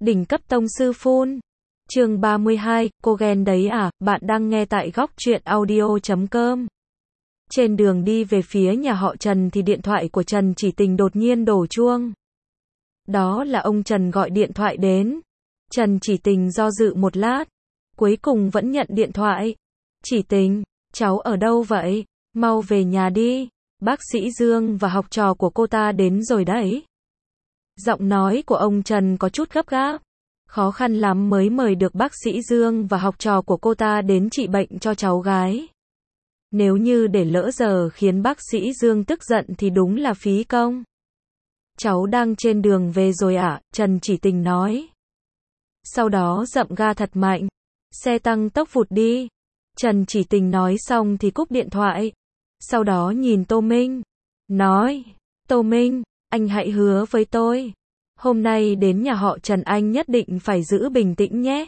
Đỉnh cấp tông sư phun. Chương 32, cô ghen đấy à, bạn đang nghe tại góc truyện audio.com. Trên đường đi về phía nhà họ Trần thì điện thoại của Trần Chỉ Tình đột nhiên đổ chuông. Đó là ông Trần gọi điện thoại đến. Trần Chỉ Tình do dự một lát, cuối cùng vẫn nhận điện thoại. Chỉ Tình, cháu ở đâu vậy? Mau về nhà đi, bác sĩ Dương và học trò của cô ta đến rồi đấy. Giọng nói của ông Trần có chút gấp gáp. Khó khăn lắm mới mời được bác sĩ Dương và học trò của cô ta đến trị bệnh cho cháu gái. Nếu như để lỡ giờ khiến bác sĩ Dương tức giận thì đúng là phí công. Cháu đang trên đường về rồi ạ, Trần Chỉ Tình nói. Sau đó dậm ga thật mạnh. Xe tăng tốc vụt đi. Trần Chỉ Tình nói xong thì cúp điện thoại. Sau đó nhìn Tô Minh. Nói, Tô Minh, anh hãy hứa với tôi. Hôm nay đến nhà họ Trần anh nhất định phải giữ bình tĩnh nhé.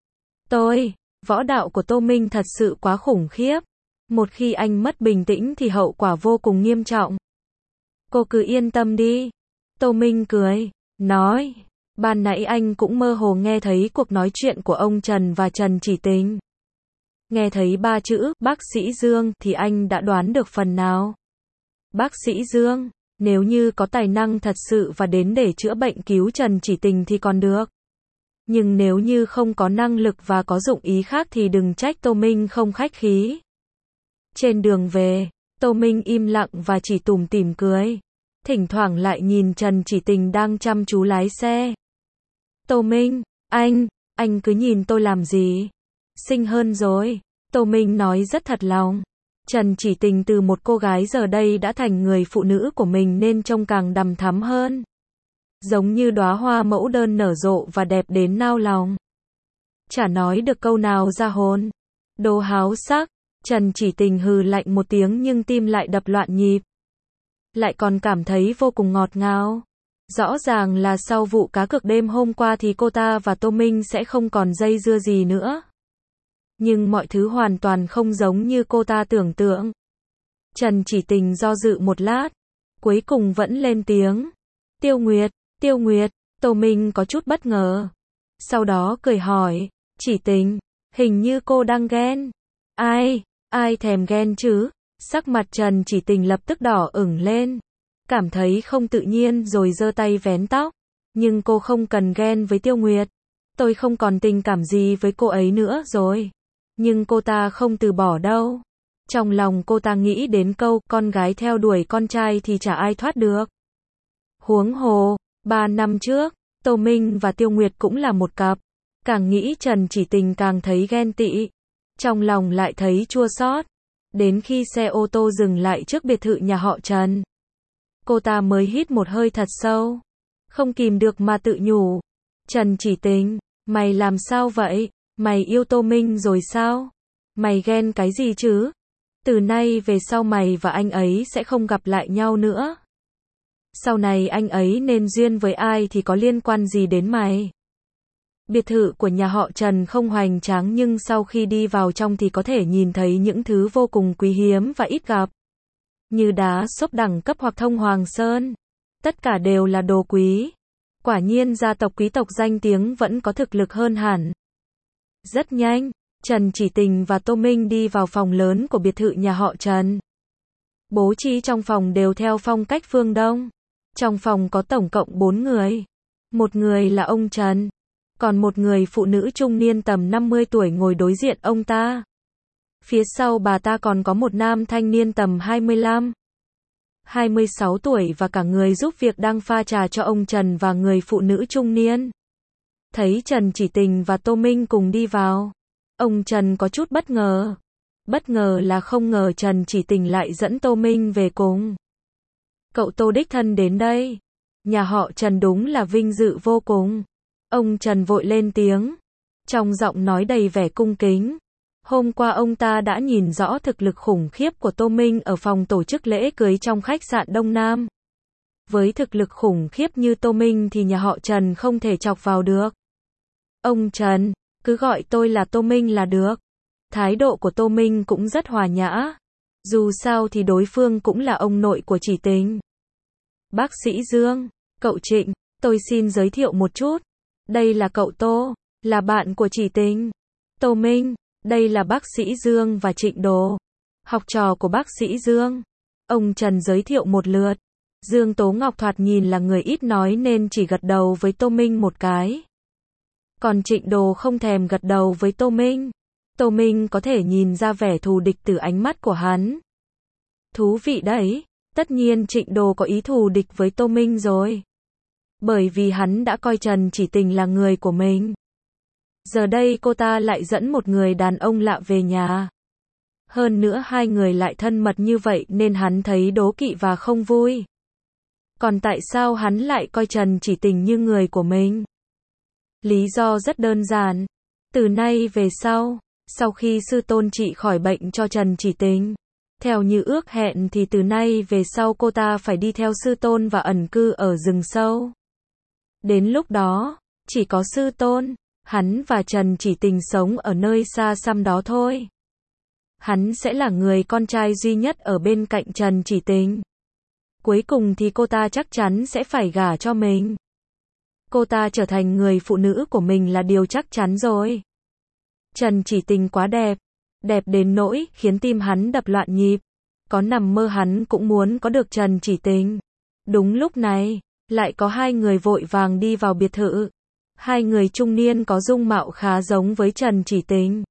Võ đạo của Tô Minh thật sự quá khủng khiếp. Một khi anh mất bình tĩnh thì hậu quả vô cùng nghiêm trọng. Cô cứ yên tâm đi. Tô Minh cười, nói, ban nãy anh cũng mơ hồ nghe thấy cuộc nói chuyện của ông Trần và Trần Chỉ Tình. Nghe thấy 3 chữ, bác sĩ Dương, thì anh đã đoán được phần nào. Bác sĩ Dương, nếu như có tài năng thật sự và đến để chữa bệnh cứu Trần Chỉ Tình thì còn được. Nhưng nếu như không có năng lực và có dụng ý khác thì đừng trách Tô Minh không khách khí. Trên đường về, Tô Minh im lặng và chỉ tủm tỉm cười. Thỉnh thoảng lại nhìn Trần Chỉ Tình đang chăm chú lái xe. Tô Minh, anh cứ nhìn tôi làm gì? Xinh hơn rồi. Tô Minh nói rất thật lòng. Trần Chỉ Tình từ một cô gái giờ đây đã thành người phụ nữ của mình nên trông càng đằm thắm hơn. Giống như đóa hoa mẫu đơn nở rộ và đẹp đến nao lòng. Chả nói được câu nào ra hồn. Đồ háo sắc. Trần Chỉ Tình hừ lạnh một tiếng nhưng tim lại đập loạn nhịp. Lại còn cảm thấy vô cùng ngọt ngào. Rõ ràng là sau vụ cá cược đêm hôm qua thì cô ta và Tô Minh sẽ không còn dây dưa gì nữa. Nhưng mọi thứ hoàn toàn không giống như cô ta tưởng tượng. Trần Chỉ Tình do dự một lát, cuối cùng vẫn lên tiếng. Tiêu Nguyệt, Tô Minh có chút bất ngờ. Sau đó cười hỏi, Chỉ Tình, hình như cô đang ghen. Ai thèm ghen chứ? Sắc mặt Trần Chỉ Tình lập tức đỏ ửng lên. Cảm thấy không tự nhiên rồi giơ tay vén tóc. Nhưng cô không cần ghen với Tiêu Nguyệt. Tôi không còn tình cảm gì với cô ấy nữa rồi. Nhưng cô ta không từ bỏ đâu. Trong lòng cô ta nghĩ đến câu, con gái theo đuổi con trai thì chả ai thoát được. Huống hồ, 3 năm trước, Tô Minh và Tiêu Nguyệt cũng là một cặp. Càng nghĩ Trần Chỉ Tình càng thấy ghen tị. Trong lòng lại thấy chua xót. Đến khi xe ô tô dừng lại trước biệt thự nhà họ Trần, cô ta mới hít một hơi thật sâu. Không kìm được mà tự nhủ. Trần Chỉ Tình, mày làm sao vậy? Mày yêu Tô Minh rồi sao? Mày ghen cái gì chứ? Từ nay về sau mày và anh ấy sẽ không gặp lại nhau nữa. Sau này anh ấy nên duyên với ai thì có liên quan gì đến mày? Biệt thự của nhà họ Trần không hoành tráng nhưng sau khi đi vào trong thì có thể nhìn thấy những thứ vô cùng quý hiếm và ít gặp. Như đá xốp đẳng cấp hoặc thông hoàng sơn. Tất cả đều là đồ quý. Quả nhiên gia tộc quý tộc danh tiếng vẫn có thực lực hơn hẳn. Rất nhanh, Trần Chỉ Tình và Tô Minh đi vào phòng lớn của biệt thự nhà họ Trần. Bố trí trong phòng đều theo phong cách phương Đông. Trong phòng có tổng cộng 4 người. Một người là ông Trần. Còn một người phụ nữ trung niên tầm 50 tuổi ngồi đối diện ông ta. Phía sau bà ta còn có một nam thanh niên tầm 25, 26 tuổi và cả người giúp việc đang pha trà cho ông Trần và người phụ nữ trung niên. Thấy Trần Chỉ Tình và Tô Minh cùng đi vào, ông Trần có chút bất ngờ. Bất ngờ là không ngờ Trần Chỉ Tình lại dẫn Tô Minh về cùng. Cậu Tô đích thân đến đây. Nhà họ Trần đúng là vinh dự vô cùng. Ông Trần vội lên tiếng, trong giọng nói đầy vẻ cung kính. Hôm qua ông ta đã nhìn rõ thực lực khủng khiếp của Tô Minh ở phòng tổ chức lễ cưới trong khách sạn Đông Nam. Với thực lực khủng khiếp như Tô Minh thì nhà họ Trần không thể chọc vào được. Ông Trần, cứ gọi tôi là Tô Minh là được. Thái độ của Tô Minh cũng rất hòa nhã. Dù sao thì đối phương cũng là ông nội của Chỉ Tình. Bác sĩ Dương, cậu Trịnh, tôi xin giới thiệu một chút. đây là cậu Tô, là bạn của Chỉ Tình. Tô Minh, đây là bác sĩ Dương và Trịnh Đồ, học trò của bác sĩ Dương. Ông Trần giới thiệu một lượt. Dương Tố Ngọc thoạt nhìn là người ít nói nên chỉ gật đầu với Tô Minh một cái. Còn Trịnh Đồ không thèm gật đầu với Tô Minh. Tô Minh có thể nhìn ra vẻ thù địch từ ánh mắt của hắn. Thú vị đấy, tất nhiên Trịnh Đồ có ý thù địch với Tô Minh rồi. Bởi vì hắn đã coi Trần Chỉ Tình là người của mình. Giờ đây cô ta lại dẫn một người đàn ông lạ về nhà. Hơn nữa hai người lại thân mật như vậy nên hắn thấy đố kỵ và không vui. Còn tại sao hắn lại coi Trần Chỉ Tình như người của mình? Lý do rất đơn giản. Từ nay về sau khi sư tôn trị khỏi bệnh cho Trần Chỉ Tình, theo như ước hẹn thì từ nay về sau cô ta phải đi theo sư tôn và ẩn cư ở rừng sâu. Đến lúc đó, chỉ có sư tôn, hắn và Trần Chỉ Tình sống ở nơi xa xăm đó thôi. Hắn sẽ là người con trai duy nhất ở bên cạnh Trần Chỉ Tình. Cuối cùng thì cô ta chắc chắn sẽ phải gả cho mình. Cô ta trở thành người phụ nữ của mình là điều chắc chắn rồi. Trần Chỉ Tình quá đẹp. Đẹp đến nỗi khiến tim hắn đập loạn nhịp. Có nằm mơ hắn cũng muốn có được Trần Chỉ Tình. Đúng lúc này, lại có hai người vội vàng đi vào biệt thự. Hai người trung niên có dung mạo khá giống với Trần Chỉ Tình.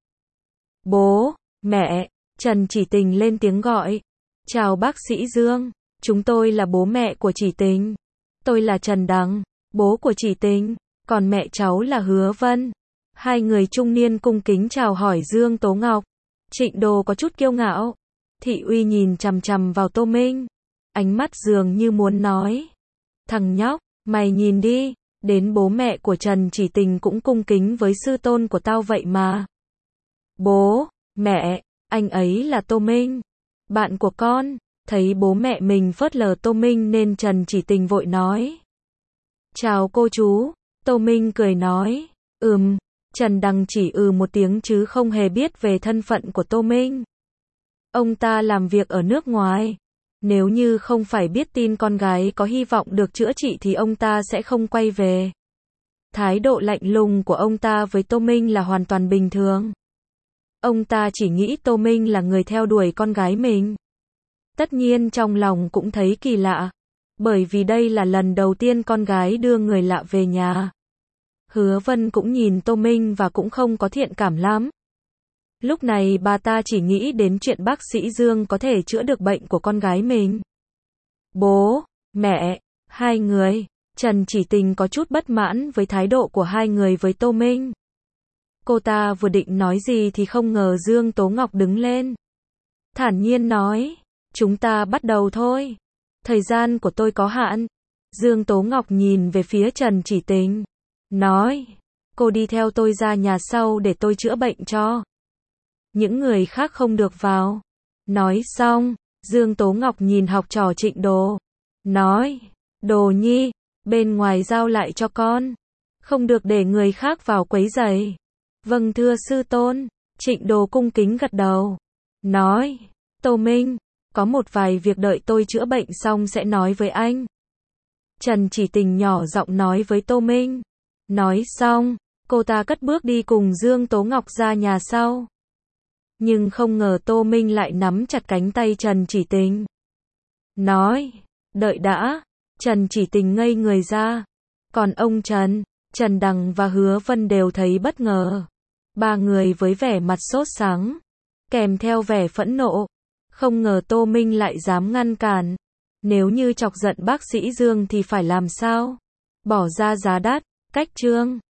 Bố, mẹ, Trần Chỉ Tình lên tiếng gọi. Chào bác sĩ Dương, chúng tôi là bố mẹ của Chỉ Tình. Tôi là Trần Đằng, bố của Chỉ Tình, còn mẹ cháu là Hứa Vân. Hai người trung niên cung kính chào hỏi Dương Tố Ngọc. Trịnh Đồ có chút kiêu ngạo. Thị Uy nhìn chằm chằm vào Tô Minh. Ánh mắt dường như muốn nói. Thằng nhóc, mày nhìn đi, đến bố mẹ của Trần Chỉ Tình cũng cung kính với sư tôn của tao vậy mà. Bố, mẹ, anh ấy là Tô Minh, bạn của con. Thấy bố mẹ mình phớt lờ Tô Minh nên Trần Chỉ Tình vội nói. Chào cô chú, Tô Minh cười nói. Trần Đằng chỉ một tiếng chứ không hề biết về thân phận của Tô Minh. Ông ta làm việc ở nước ngoài. Nếu như không phải biết tin con gái có hy vọng được chữa trị thì ông ta sẽ không quay về. Thái độ lạnh lùng của ông ta với Tô Minh là hoàn toàn bình thường. Ông ta chỉ nghĩ Tô Minh là người theo đuổi con gái mình. Tất nhiên trong lòng cũng thấy kỳ lạ. Bởi vì đây là lần đầu tiên con gái đưa người lạ về nhà. Hứa Vân cũng nhìn Tô Minh và cũng không có thiện cảm lắm. Lúc này bà ta chỉ nghĩ đến chuyện bác sĩ Dương có thể chữa được bệnh của con gái mình. Bố, mẹ, hai người. Trần Chỉ Tình có chút bất mãn với thái độ của hai người với Tô Minh. Cô ta vừa định nói gì thì không ngờ Dương Tố Ngọc đứng lên. Thản nhiên nói, chúng ta bắt đầu thôi. Thời gian của tôi có hạn. Dương Tố Ngọc nhìn về phía Trần Chỉ Tình. Nói, cô đi theo tôi ra nhà sau để tôi chữa bệnh cho. Những người khác không được vào. Nói xong, Dương Tố Ngọc nhìn học trò Trịnh Đồ. Nói, Đồ Nhi, bên ngoài giao lại cho con. Không được để người khác vào quấy rầy. Vâng thưa sư tôn. Trịnh Đồ cung kính gật đầu. Nói, Tô Minh, có một vài việc đợi tôi chữa bệnh xong sẽ nói với anh. Trần Chỉ Tình nhỏ giọng nói với Tô Minh. Nói xong, cô ta cất bước đi cùng Dương Tố Ngọc ra nhà sau. Nhưng không ngờ Tô Minh lại nắm chặt cánh tay Trần Chỉ Tình. Nói, đợi đã. Trần Chỉ Tình ngây người ra. Còn ông Trần Đằng và Hứa Vân đều thấy bất ngờ. Ba người với vẻ mặt sốt sắng, kèm theo vẻ phẫn nộ. Không ngờ Tô Minh lại dám ngăn cản. Nếu như chọc giận bác sĩ Dương thì phải làm sao? Bỏ ra giá đắt. Cách chương